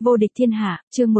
Vô địch thiên hạ, chương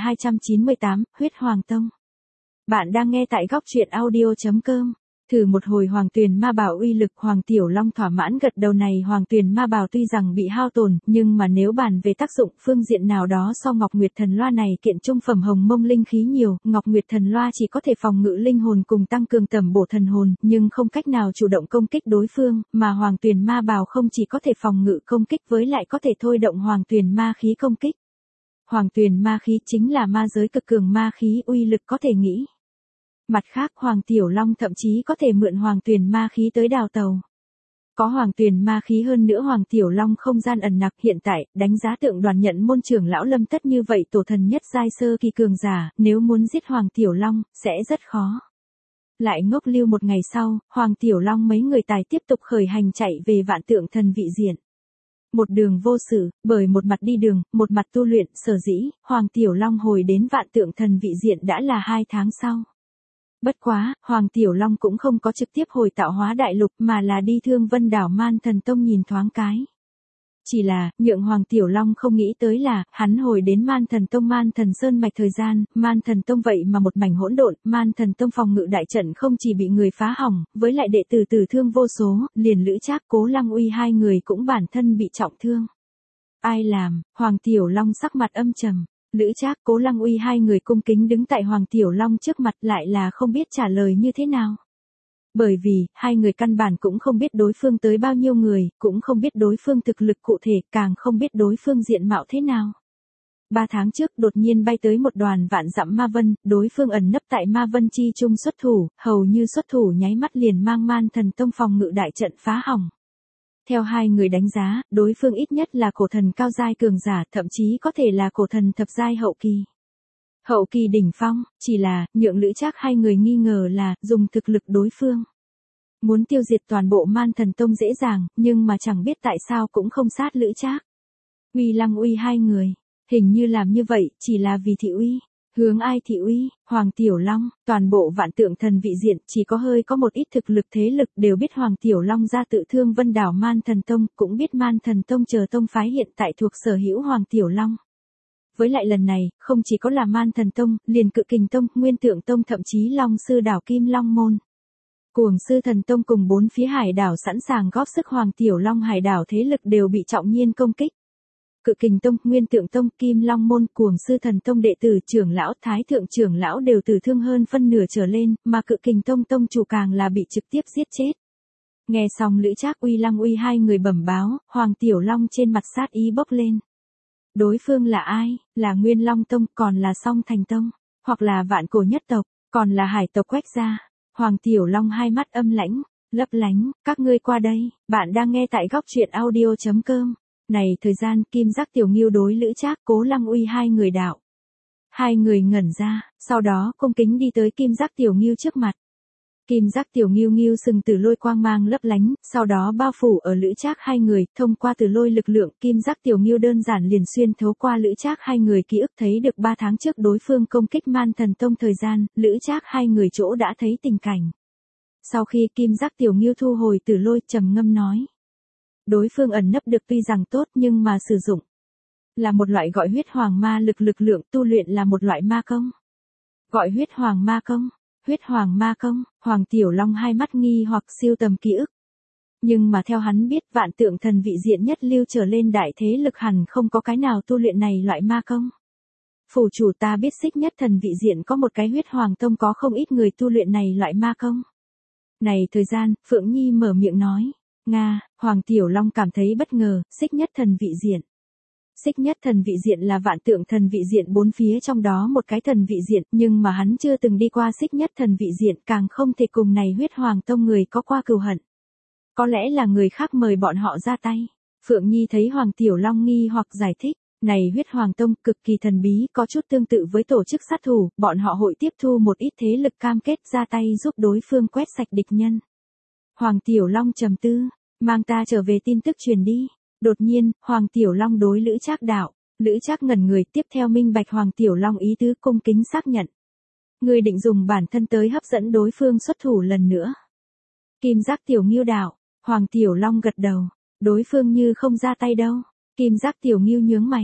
1298, huyết hoàng tông. Bạn đang nghe tại góc truyện audio.com. Thử một hồi hoàng tuyền ma bào uy lực. Hoàng Tiểu Long thỏa mãn gật đầu. Này hoàng tuyền ma bào tuy rằng bị hao tổn, nhưng mà nếu bàn về tác dụng phương diện nào đó so Ngọc Nguyệt Thần Loa này kiện trung phẩm hồng mông linh khí nhiều. Ngọc Nguyệt Thần Loa chỉ có thể phòng ngự linh hồn cùng tăng cường tẩm bổ thần hồn, nhưng không cách nào chủ động công kích đối phương, mà hoàng tuyền ma bào không chỉ có thể phòng ngự công kích với lại có thể thôi động hoàng tuyền ma khí công kích. Hoàng tuyền ma khí chính là ma giới cực cường ma khí, uy lực có thể nghĩ. Mặt khác Hoàng Tiểu Long thậm chí có thể mượn hoàng tuyền ma khí tới đào tàu. Có hoàng tuyền ma khí hơn nữa Hoàng Tiểu Long không gian ẩn nặc. Hiện tại, đánh giá Tượng Đoàn nhận môn trưởng lão Lâm Tất như vậy tổ thần nhất giai sơ kỳ cường giả, nếu muốn giết Hoàng Tiểu Long, sẽ rất khó. Lại ngốc lưu một ngày sau, Hoàng Tiểu Long mấy người tài tiếp tục khởi hành chạy về Vạn Tượng Thần vị diện. Một đường vô sự, bởi một mặt đi đường, một mặt tu luyện, sở dĩ, Hoàng Tiểu Long hồi đến Vạn Tượng Thần vị diện đã là 2 tháng sau. Bất quá, Hoàng Tiểu Long cũng không có trực tiếp hồi Tạo Hóa Đại Lục mà là đi Thương Vân Đảo Man Thần Tông nhìn thoáng cái. Chỉ là, nhượng Hoàng Tiểu Long không nghĩ tới là, hắn hồi đến Man Thần Tông Man Thần Sơn mạch thời gian, Man Thần Tông vậy mà một mảnh hỗn độn, Man Thần Tông phòng ngự đại trận không chỉ bị người phá hỏng, với lại đệ tử tử thương vô số, liền Lữ Trác Cố Lăng Uy hai người cũng bản thân bị trọng thương. Ai làm? Hoàng Tiểu Long sắc mặt âm trầm. Lữ Trác Cố Lăng Uy hai người cung kính đứng tại Hoàng Tiểu Long trước mặt lại là không biết trả lời như thế nào. Bởi vì, hai người căn bản cũng không biết đối phương tới bao nhiêu người, cũng không biết đối phương thực lực cụ thể, càng không biết đối phương diện mạo thế nào. 3 tháng trước đột nhiên bay tới một đoàn vạn dặm ma vân, đối phương ẩn nấp tại ma vân chi trung xuất thủ, hầu như xuất thủ nháy mắt liền mang Man Thần Tông phòng ngự đại trận phá hỏng. Theo hai người đánh giá, đối phương ít nhất là cổ thần cao giai cường giả, thậm chí có thể là cổ thần thập giai hậu kỳ. Hậu kỳ đỉnh phong, chỉ là, nhượng Lữ Trác hai người nghi ngờ là, dùng thực lực đối phương. Muốn tiêu diệt toàn bộ Man Thần Tông dễ dàng, nhưng mà chẳng biết tại sao cũng không sát Lữ Trác. Uy Lăng Uy hai người, hình như làm như vậy, chỉ là vì thị uy. Hướng ai thị uy? Hoàng Tiểu Long, toàn bộ Vạn Tượng Thần vị diện, chỉ có hơi có một ít thực lực thế lực đều biết Hoàng Tiểu Long ra tự Thương Vân Đảo Man Thần Tông, cũng biết Man Thần Tông chờ tông phái hiện tại thuộc sở hữu Hoàng Tiểu Long. Với lại lần này, không chỉ có là Man Thần Tông, liền Cự Kình Tông, Nguyên Tượng Tông thậm chí Long Sư Đảo Kim Long Môn. Cuồng Sư Thần Tông cùng 4 phía hải đảo sẵn sàng góp sức Hoàng Tiểu Long hải đảo thế lực đều bị trọng nhiên công kích. Cự Kình Tông, Nguyên Tượng Tông, Kim Long Môn, Cuồng Sư Thần Tông đệ tử trưởng lão, Thái Thượng trưởng lão đều tử thương hơn phân nửa trở lên, mà Cự Kình Tông tông chủ càng là bị trực tiếp giết chết. Nghe xong Lữ Trác Uy Lăng Uy hai người bẩm báo, Hoàng Tiểu Long trên mặt sát ý bốc lên. Đối phương là ai? Là Nguyên Long Tông, còn là Song Thành Tông, hoặc là Vạn Cổ Nhất Tộc, còn là Hải tộc Quách gia. Hoàng Tiểu Long hai mắt âm lãnh, lấp lánh, các ngươi qua đây, bạn đang nghe tại góc truyện audio.com. Này thời gian Kim Giác Tiểu Ngưu đối Lữ Trác Cố Lăng Uy hai người đạo. Hai người ngẩn ra, sau đó cung kính đi tới Kim Giác Tiểu Ngưu trước mặt. Kim Giác Tiểu Ngưu Ngưu sừng tử lôi quang mang lấp lánh, sau đó bao phủ ở Lữ Trác hai người, thông qua tử lôi lực lượng, Kim Giác Tiểu Ngưu đơn giản liền xuyên thấu qua Lữ Trác hai người ký ức thấy được 3 tháng trước đối phương công kích Man Thần Tông thời gian, Lữ Trác hai người chỗ đã thấy tình cảnh. Sau khi Kim Giác Tiểu Ngưu thu hồi tử lôi, trầm ngâm nói. Đối phương ẩn nấp được tuy rằng tốt nhưng mà sử dụng là một loại gọi huyết hoàng ma lực lượng tu luyện là một loại ma công. Gọi huyết hoàng ma công, huyết hoàng ma công, Hoàng Tiểu Long hai mắt nghi hoặc siêu tầm ký ức. Nhưng mà theo hắn biết Vạn Tượng Thần vị diện nhất lưu trở lên đại thế lực hẳn không có cái nào tu luyện này loại ma công. Phủ chủ ta biết Xích Nhất Thần vị diện có một cái huyết hoàng tông có không ít người tu luyện này loại ma công. Này thời gian, Phượng Nhi mở miệng nói. Nga, Hoàng Tiểu Long cảm thấy bất ngờ, Xích Nhất Thần vị diện. Xích Nhất Thần vị diện là Vạn Tượng Thần vị diện 4 phía trong đó một cái thần vị diện, nhưng mà hắn chưa từng đi qua Xích Nhất Thần vị diện, càng không thể cùng này huyết hoàng tông người có qua cừu hận. Có lẽ là người khác mời bọn họ ra tay. Phượng Nhi thấy Hoàng Tiểu Long nghi hoặc giải thích, này huyết hoàng tông cực kỳ thần bí, có chút tương tự với tổ chức sát thủ, bọn họ hội tiếp thu một ít thế lực cam kết ra tay giúp đối phương quét sạch địch nhân. Hoàng Tiểu Long trầm tư, mang ta trở về tin tức truyền đi. Đột nhiên, Hoàng Tiểu Long đối Lữ Trác đạo. Lữ Trác ngẩn người, tiếp theo minh bạch Hoàng Tiểu Long ý tứ, cung kính xác nhận. Người định dùng bản thân tới hấp dẫn đối phương xuất thủ lần nữa. Kim Giác Tiểu Ngưu đạo. Hoàng Tiểu Long gật đầu. Đối phương như không ra tay đâu. Kim Giác Tiểu Ngưu nhướng mày.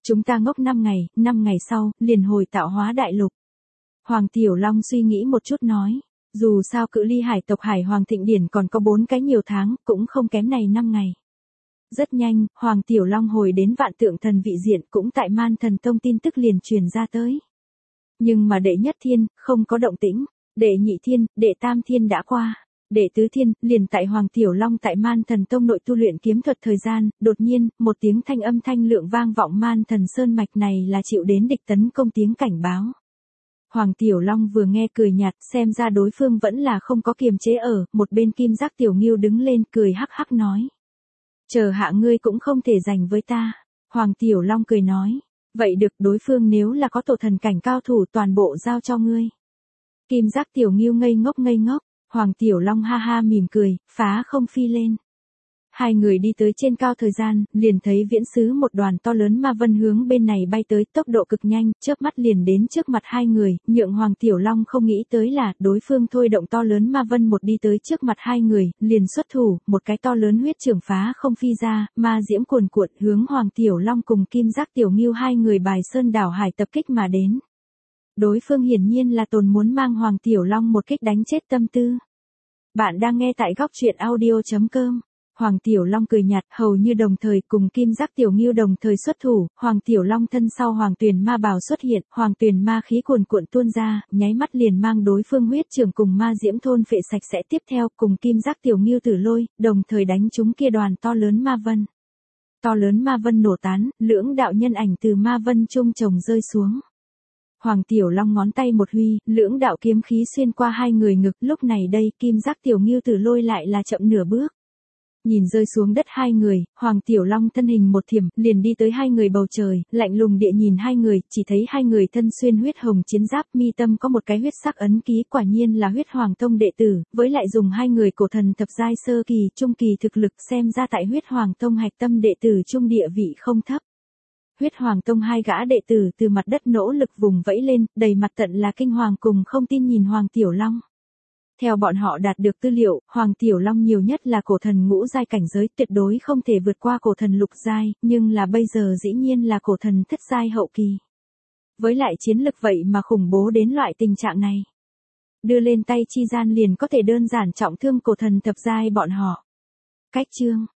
Chúng ta ngốc 5 ngày sau, liền hồi tạo hóa đại lục. Hoàng Tiểu Long suy nghĩ một chút nói, dù sao cự ly hải tộc Hải Hoàng Thịnh Điển còn có 4 cái nhiều tháng, cũng không kém này 5 ngày. Rất nhanh, Hoàng Tiểu Long hồi đến Vạn Tượng Thần vị diện cũng tại Man Thần Tông tin tức liền truyền ra tới. Nhưng mà đệ nhất thiên, không có động tĩnh, đệ nhị thiên, đệ tam thiên đã qua. Đệ tứ thiên, liền tại Hoàng Tiểu Long tại Man Thần Tông nội tu luyện kiếm thuật thời gian, đột nhiên, một tiếng thanh âm thanh lượng vang vọng Man Thần Sơn mạch này là chịu đến địch tấn công tiếng cảnh báo. Hoàng Tiểu Long vừa nghe cười nhạt, xem ra đối phương vẫn là không có kiềm chế ở, một bên Kim Giác Tiểu Ngưu đứng lên cười hắc hắc nói. Chờ hạ ngươi cũng không thể giành với ta. Hoàng Tiểu Long cười nói. Vậy được, đối phương nếu là có tổ thần cảnh cao thủ toàn bộ giao cho ngươi. Kim Giác Tiểu Ngưu ngây ngốc. Hoàng Tiểu Long ha ha mỉm cười, phá không phi lên. Hai người đi tới trên cao thời gian, liền thấy viễn xứ một đoàn to lớn ma vân hướng bên này bay tới, tốc độ cực nhanh, chớp mắt liền đến trước mặt hai người, nhượng Hoàng Tiểu Long không nghĩ tới là, đối phương thôi động to lớn ma vân một đi tới trước mặt hai người, liền xuất thủ, một cái to lớn huyết trưởng phá không phi ra, ma diễm cuồn cuộn hướng Hoàng Tiểu Long cùng Kim Giác Tiểu Ngưu hai người bài sơn đảo hải tập kích mà đến. Đối phương hiển nhiên là tồn muốn mang Hoàng Tiểu Long một kích đánh chết tâm tư. Bạn đang nghe tại góc truyện audio.com. Hoàng Tiểu Long cười nhạt, hầu như đồng thời cùng Kim Giác Tiểu Ngưu đồng thời xuất thủ, Hoàng Tiểu Long thân sau Hoàng Tuyền Ma bào xuất hiện, Hoàng Tuyền Ma khí cuồn cuộn tuôn ra, nháy mắt liền mang đối phương huyết trưởng cùng ma diễm thôn phệ sạch sẽ, tiếp theo cùng Kim Giác Tiểu Ngưu tử lôi, đồng thời đánh trúng kia đoàn to lớn ma vân. To lớn ma vân nổ tán, lưỡng đạo nhân ảnh từ ma vân trung chồng rơi xuống. Hoàng Tiểu Long ngón tay một huy, lưỡng đạo kiếm khí xuyên qua hai người ngực, lúc này đây Kim Giác Tiểu Ngưu tử lôi lại là chậm nửa bước. Nhìn rơi xuống đất hai người, Hoàng Tiểu Long thân hình một thiểm, liền đi tới hai người bầu trời, lạnh lùng địa nhìn hai người, chỉ thấy hai người thân xuyên huyết hồng chiến giáp, mi tâm có một cái huyết sắc ấn ký, quả nhiên là Huyết Hoàng Tông đệ tử, với lại dùng hai người cổ thần thập giai sơ kỳ, trung kỳ thực lực, xem ra tại Huyết Hoàng Tông hạch tâm đệ tử trung địa vị không thấp. Huyết Hoàng Tông hai gã đệ tử từ mặt đất nỗ lực vùng vẫy lên, đầy mặt tận là kinh hoàng cùng không tin nhìn Hoàng Tiểu Long. Theo bọn họ đạt được tư liệu, Hoàng Tiểu Long nhiều nhất là cổ thần ngũ giai cảnh giới, tuyệt đối không thể vượt qua cổ thần lục giai, nhưng là bây giờ dĩ nhiên là cổ thần thất giai hậu kỳ. Với lại chiến lực vậy mà khủng bố đến loại tình trạng này. Đưa lên tay chi gian liền có thể đơn giản trọng thương cổ thần thập giai bọn họ. Cách chương